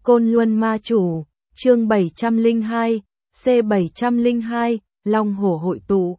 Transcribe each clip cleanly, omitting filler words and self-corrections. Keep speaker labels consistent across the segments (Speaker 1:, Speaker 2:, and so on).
Speaker 1: Côn Luân Ma Chủ, chương 702, C702, Long Hổ hội tụ.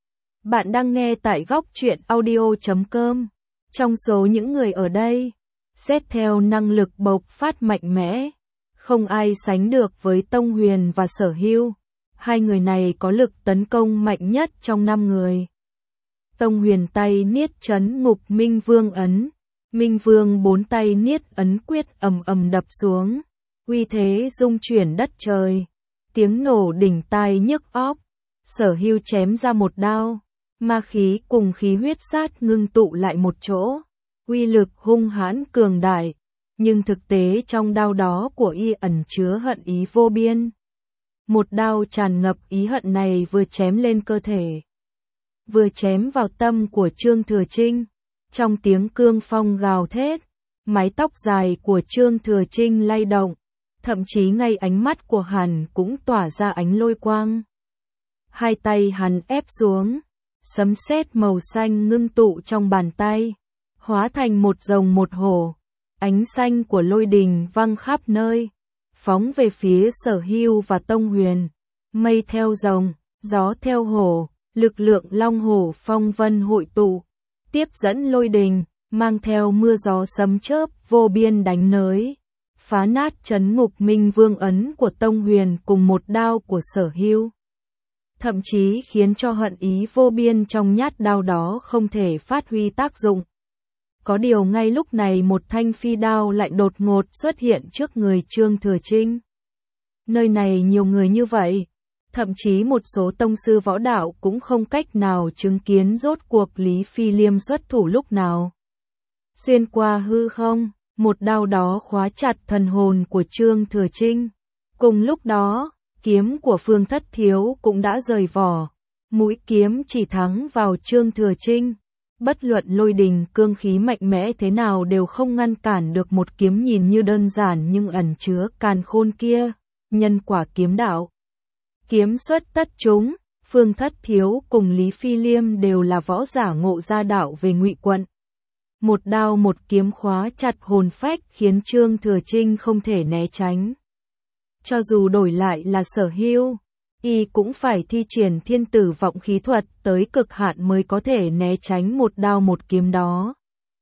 Speaker 1: Bạn đang nghe tại góc truyện audio.com. Trong số những người ở đây, xét theo năng lực bộc phát mạnh mẽ, không ai sánh được với Tông Huyền và Sở Hưu. Hai người này có lực tấn công mạnh nhất trong 5 người. Tông Huyền tay niết trấn ngục Minh Vương ấn, Minh Vương 4 tay niết ấn quyết ầm ầm đập xuống, uy thế rung chuyển đất trời, tiếng nổ đỉnh tai nhức óc. Sở Hưu chém ra một đao, ma khí cùng khí huyết sát ngưng tụ lại một chỗ, uy lực hung hãn cường đại, nhưng thực tế trong đao đó của y ẩn chứa hận ý vô biên. Một đao tràn ngập ý hận này vừa chém lên cơ thể, vừa chém vào tâm của Trương Thừa Trinh. Trong tiếng cương phong gào thét, mái tóc dài của Trương Thừa Trinh lay động, thậm chí ngay ánh mắt của hắn cũng tỏa ra ánh lôi quang. Hai tay hắn ép xuống, sấm sét màu xanh ngưng tụ trong bàn tay, hóa thành một rồng một hổ, ánh xanh của lôi đình văng khắp nơi, phóng về phía Sở Hưu và Tông Huyền. Mây theo rồng, gió theo hổ, lực lượng long hổ phong vân hội tụ, tiếp dẫn lôi đình, mang theo mưa gió sấm chớp vô biên đánh nới, phá nát trấn ngục Minh Vương ấn của Tông Huyền cùng một đao của Sở Hưu. Thậm chí khiến cho hận ý vô biên trong nhát đao đó không thể phát huy tác dụng. Có điều ngay lúc này một thanh phi đao lại đột ngột xuất hiện trước người Trương Thừa Trinh. Nơi này nhiều người như vậy, thậm chí một số tông sư võ đạo cũng không cách nào chứng kiến rốt cuộc Lý Phi Liêm xuất thủ lúc nào. Xuyên qua hư không, một đao đó khóa chặt thần hồn của Trương Thừa Trinh. Cùng lúc đó, kiếm của Phương Thất Thiếu cũng đã rời vỏ, mũi kiếm chỉ thắng vào Trương Thừa Trinh. Bất luận lôi đình cương khí mạnh mẽ thế nào đều không ngăn cản được một kiếm nhìn như đơn giản nhưng ẩn chứa càn khôn kia, nhân quả kiếm đạo. Kiếm xuất tất chúng, Phương Thất Thiếu cùng Lý Phi Liêm đều là võ giả ngộ gia đạo về Ngụy quận. Một đao một kiếm khóa chặt hồn phách khiến Trương Thừa Trinh không thể né tránh. Cho dù đổi lại là Sở Hưu, y cũng phải thi triển thiên tử vọng khí thuật tới cực hạn mới có thể né tránh một đao một kiếm đó.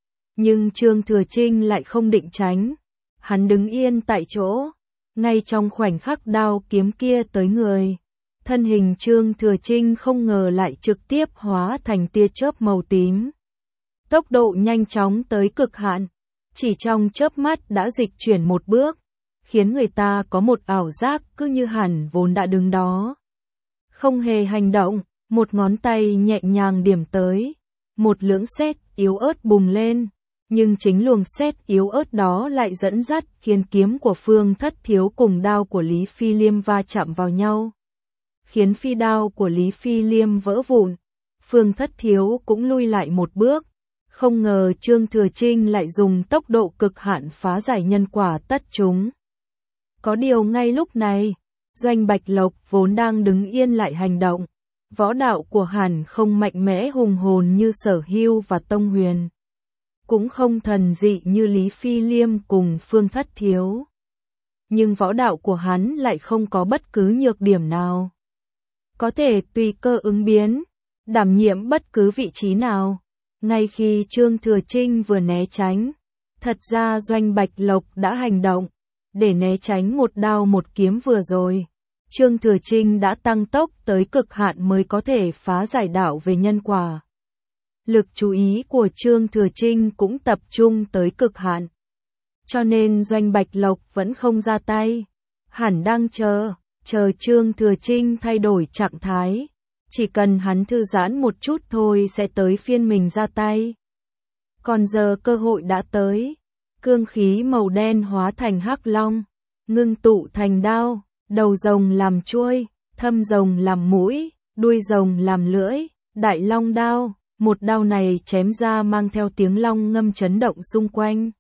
Speaker 1: Nhưng Trương Thừa Trinh lại không định tránh, hắn đứng yên tại chỗ, ngay trong khoảnh khắc đao kiếm kia tới người. Thân hình Trương Thừa Trinh không ngờ lại trực tiếp hóa thành tia chớp màu tím. Tốc độ nhanh chóng tới cực hạn, chỉ trong chớp mắt đã dịch chuyển một bước, khiến người ta có một ảo giác cứ như hẳn vốn đã đứng đó. Không hề hành động, một ngón tay nhẹ nhàng điểm tới, một lưỡng sét yếu ớt bùng lên, nhưng chính luồng sét yếu ớt đó lại dẫn dắt khiến kiếm của Phương Thất Thiếu cùng đao của Lý Phi Liêm va chạm vào nhau, khiến phi đao của Lý Phi Liêm vỡ vụn. Phương Thất Thiếu cũng lui lại một bước, không ngờ Trương Thừa Trinh lại dùng tốc độ cực hạn phá giải nhân quả tất chúng. Có điều ngay lúc này, Doanh Bạch Lộc vốn đang đứng yên lại hành động. Võ đạo của hắn không mạnh mẽ hùng hồn như Sở Hưu và Tông Huyền, cũng không thần dị như Lý Phi Liêm cùng Phương Thất Thiếu. Nhưng võ đạo của hắn lại không có bất cứ nhược điểm nào, có thể tùy cơ ứng biến, đảm nhiệm bất cứ vị trí nào. Ngay khi Trương Thừa Trinh vừa né tránh, thật ra Doanh Bạch Lộc đã hành động để né tránh một đao một kiếm vừa rồi. Trương Thừa Trinh đã tăng tốc tới cực hạn mới có thể phá giải đạo về nhân quả. Lực chú ý của Trương Thừa Trinh cũng tập trung tới cực hạn, cho nên Doanh Bạch Lộc vẫn không ra tay. Hẳn đang chờ Trương Thừa Trinh thay đổi trạng thái. Chỉ cần hắn thư giãn một chút thôi sẽ tới phiên mình ra tay. Còn giờ cơ hội đã tới. Cương khí màu đen hóa thành hắc long, ngưng tụ thành đao, đầu rồng làm chuôi, thâm rồng làm mũi, đuôi rồng làm lưỡi, đại long đao. Một đao này chém ra mang theo tiếng long ngâm chấn động xung quanh.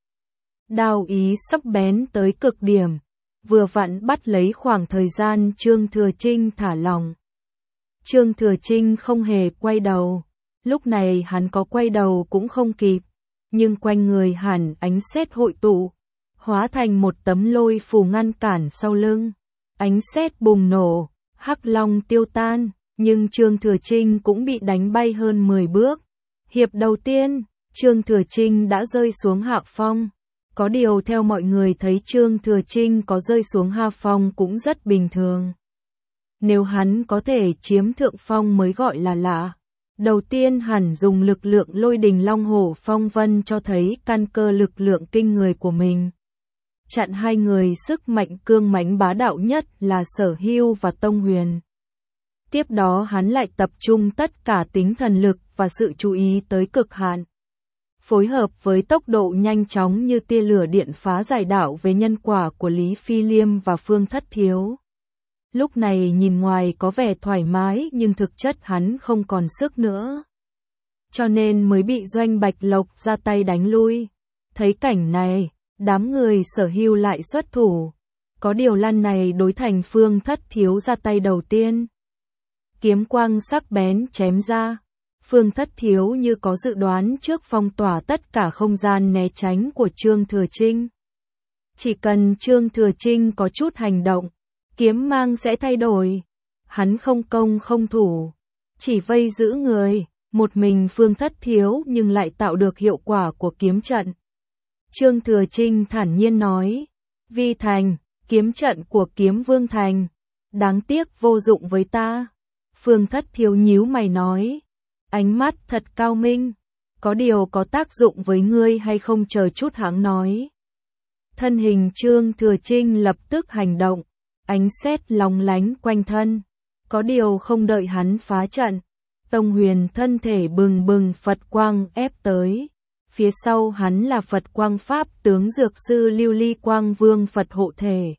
Speaker 1: Đao ý sắc bén tới cực điểm, vừa vặn bắt lấy khoảng thời gian Trương Thừa Trinh thả lỏng. Trương Thừa Trinh không hề quay đầu, lúc này hắn có quay đầu cũng không kịp, nhưng quanh người hẳn ánh sét hội tụ, hóa thành một tấm lôi phù ngăn cản sau lưng. Ánh sét bùng nổ, hắc long tiêu tan, nhưng Trương Thừa Trinh cũng bị đánh bay hơn 10 bước. Hiệp đầu tiên, Trương Thừa Trinh đã rơi xuống hạ phong. Có điều theo mọi người thấy Trương Thừa Trinh có rơi xuống hạ phong cũng rất bình thường. Nếu hắn có thể chiếm thượng phong mới gọi là lạ. Đầu tiên hẳn dùng lực lượng lôi đình long hổ phong vân cho thấy căn cơ lực lượng kinh người của mình. Chặn hai người sức mạnh cương mãnh bá đạo nhất là Sở Hưu và Tông Huyền. Tiếp đó hắn lại tập trung tất cả tính thần lực và sự chú ý tới cực hạn. Phối hợp với tốc độ nhanh chóng như tia lửa điện phá giải đạo về nhân quả của Lý Phi Liêm và Phương Thất Thiếu. Lúc này nhìn ngoài có vẻ thoải mái nhưng thực chất hắn không còn sức nữa. Cho nên mới bị Doanh Bạch Lộc ra tay đánh lui. Thấy cảnh này, đám người Sở Hưu lại xuất thủ. Có điều lần này đối thành Phương Thất Thiếu ra tay đầu tiên. Kiếm quang sắc bén chém ra. Phương Thất Thiếu như có dự đoán trước phong tỏa tất cả không gian né tránh của Trương Thừa Trinh. Chỉ cần Trương Thừa Trinh có chút hành động, kiếm mang sẽ thay đổi. Hắn không công không thủ, chỉ vây giữ người, một mình Phương Thất Thiếu nhưng lại tạo được hiệu quả của kiếm trận. Trương Thừa Trinh thản nhiên nói, Vi Thành, kiếm trận của Kiếm Vương Thành, đáng tiếc vô dụng với ta. Phương Thất Thiếu nhíu mày nói, ánh mắt thật cao minh, có điều có tác dụng với ngươi hay không chờ chút hắn nói. Thân hình Trương Thừa Trinh lập tức hành động, ánh sét lóng lánh quanh thân, có điều không đợi hắn phá trận. Tông Huyền thân thể bừng bừng Phật quang ép tới, phía sau hắn là Phật quang Pháp tướng Dược Sư Lưu Ly Quang Vương Phật hộ thể.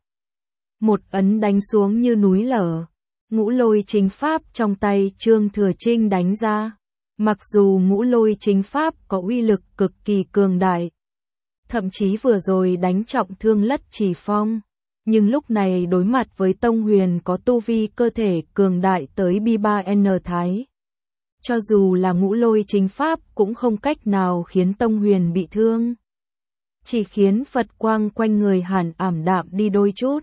Speaker 1: Một ấn đánh xuống như núi lở, ngũ lôi chính Pháp trong tay Trương Thừa Trinh đánh ra. Mặc dù ngũ lôi chính Pháp có uy lực cực kỳ cường đại, thậm chí vừa rồi đánh trọng thương Lất Chỉ Phong, nhưng lúc này đối mặt với Tông Huyền có tu vi cơ thể cường đại tới B3N Thái. Cho dù là ngũ lôi chính Pháp cũng không cách nào khiến Tông Huyền bị thương. Chỉ khiến Phật quang quanh người hàn ảm đạm đi đôi chút.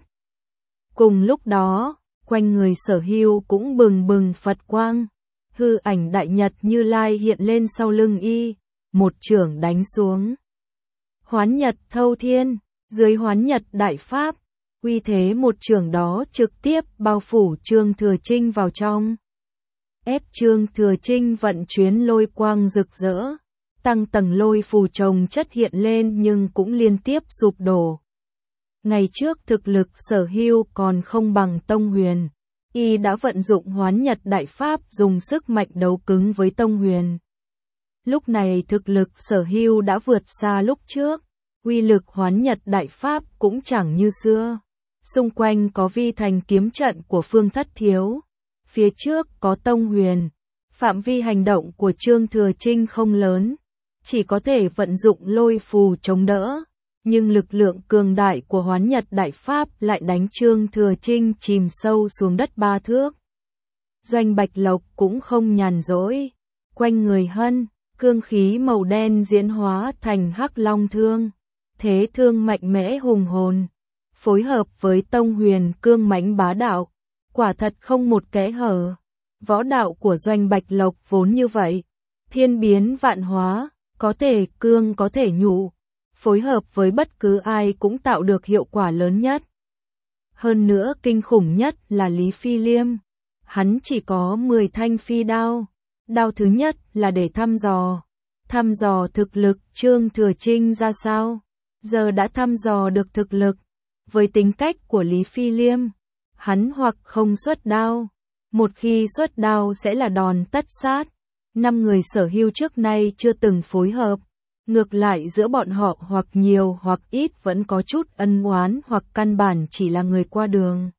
Speaker 1: Cùng lúc đó, quanh người Sở Hưu cũng bừng bừng Phật quang. Hư ảnh Đại Nhật Như Lai hiện lên sau lưng y, một chưởng đánh xuống. Hoán Nhật Thâu Thiên, dưới Hoán Nhật Đại Pháp, uy thế một chưởng đó trực tiếp bao phủ Trương Thừa Trinh vào trong. Ép Trương Thừa Trinh vận chuyển lôi quang rực rỡ, tăng tầng lôi phù chồng chất hiện lên nhưng cũng liên tiếp sụp đổ. Ngày trước thực lực Sở Hưu còn không bằng Tông Huyền. Y đã vận dụng Hoán Nhật Đại Pháp dùng sức mạnh đấu cứng với Tông Huyền. Lúc này thực lực Sở Hưu đã vượt xa lúc trước, uy lực Hoán Nhật Đại Pháp cũng chẳng như xưa. Xung quanh có Vi Thành kiếm trận của Phương Thất Thiếu, phía trước có Tông Huyền. Phạm vi hành động của Trương Thừa Trinh không lớn, chỉ có thể vận dụng lôi phù chống đỡ. Nhưng lực lượng cường đại của Hoán Nhật Đại Pháp lại đánh Trương Thừa Trinh chìm sâu xuống đất 3 thước. Doanh Bạch Lộc cũng không nhàn rỗi. Quanh người Hân, cương khí màu đen diễn hóa thành hắc long thương. Thế thương mạnh mẽ hùng hồn. Phối hợp với Tông Huyền cương mãnh bá đạo. Quả thật không một kẽ hở. Võ đạo của Doanh Bạch Lộc vốn như vậy. Thiên biến vạn hóa, có thể cương có thể nhụ. Phối hợp với bất cứ ai cũng tạo được hiệu quả lớn nhất. Hơn nữa kinh khủng nhất là Lý Phi Liêm. Hắn chỉ có 10 thanh phi đao. Đao thứ nhất là để thăm dò thực lực Trương Thừa Trinh ra sao. Giờ đã thăm dò được thực lực. Với tính cách của Lý Phi Liêm, hắn hoặc không xuất đao. Một khi xuất đao sẽ là đòn tất sát. 5 người Sở Hưu trước nay chưa từng phối hợp. Ngược lại giữa bọn họ hoặc nhiều hoặc ít vẫn có chút ân oán hoặc căn bản chỉ là người qua đường.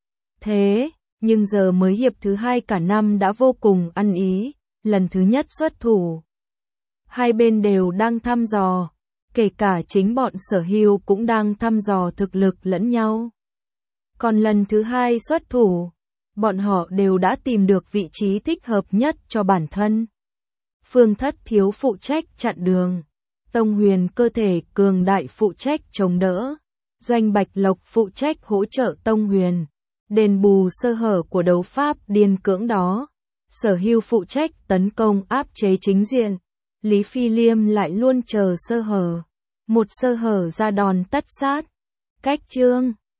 Speaker 1: Thế, nhưng giờ mới hiệp thứ 2 cả năm đã vô cùng ăn ý, lần thứ nhất xuất thủ. Hai bên đều đang thăm dò, kể cả chính bọn Sở Hưu cũng đang thăm dò thực lực lẫn nhau. Còn lần thứ 2 xuất thủ, bọn họ đều đã tìm được vị trí thích hợp nhất cho bản thân. Phương Thất Thiếu phụ trách chặn đường. Tông Huyền cơ thể cường đại phụ trách chống đỡ. Doanh Bạch Lộc phụ trách hỗ trợ Tông Huyền, đền bù sơ hở của đấu pháp điên cưỡng đó. Sở Hưu phụ trách tấn công áp chế chính diện. Lý Phi Liêm lại luôn chờ sơ hở. Một sơ hở ra đòn tất sát. Cách chương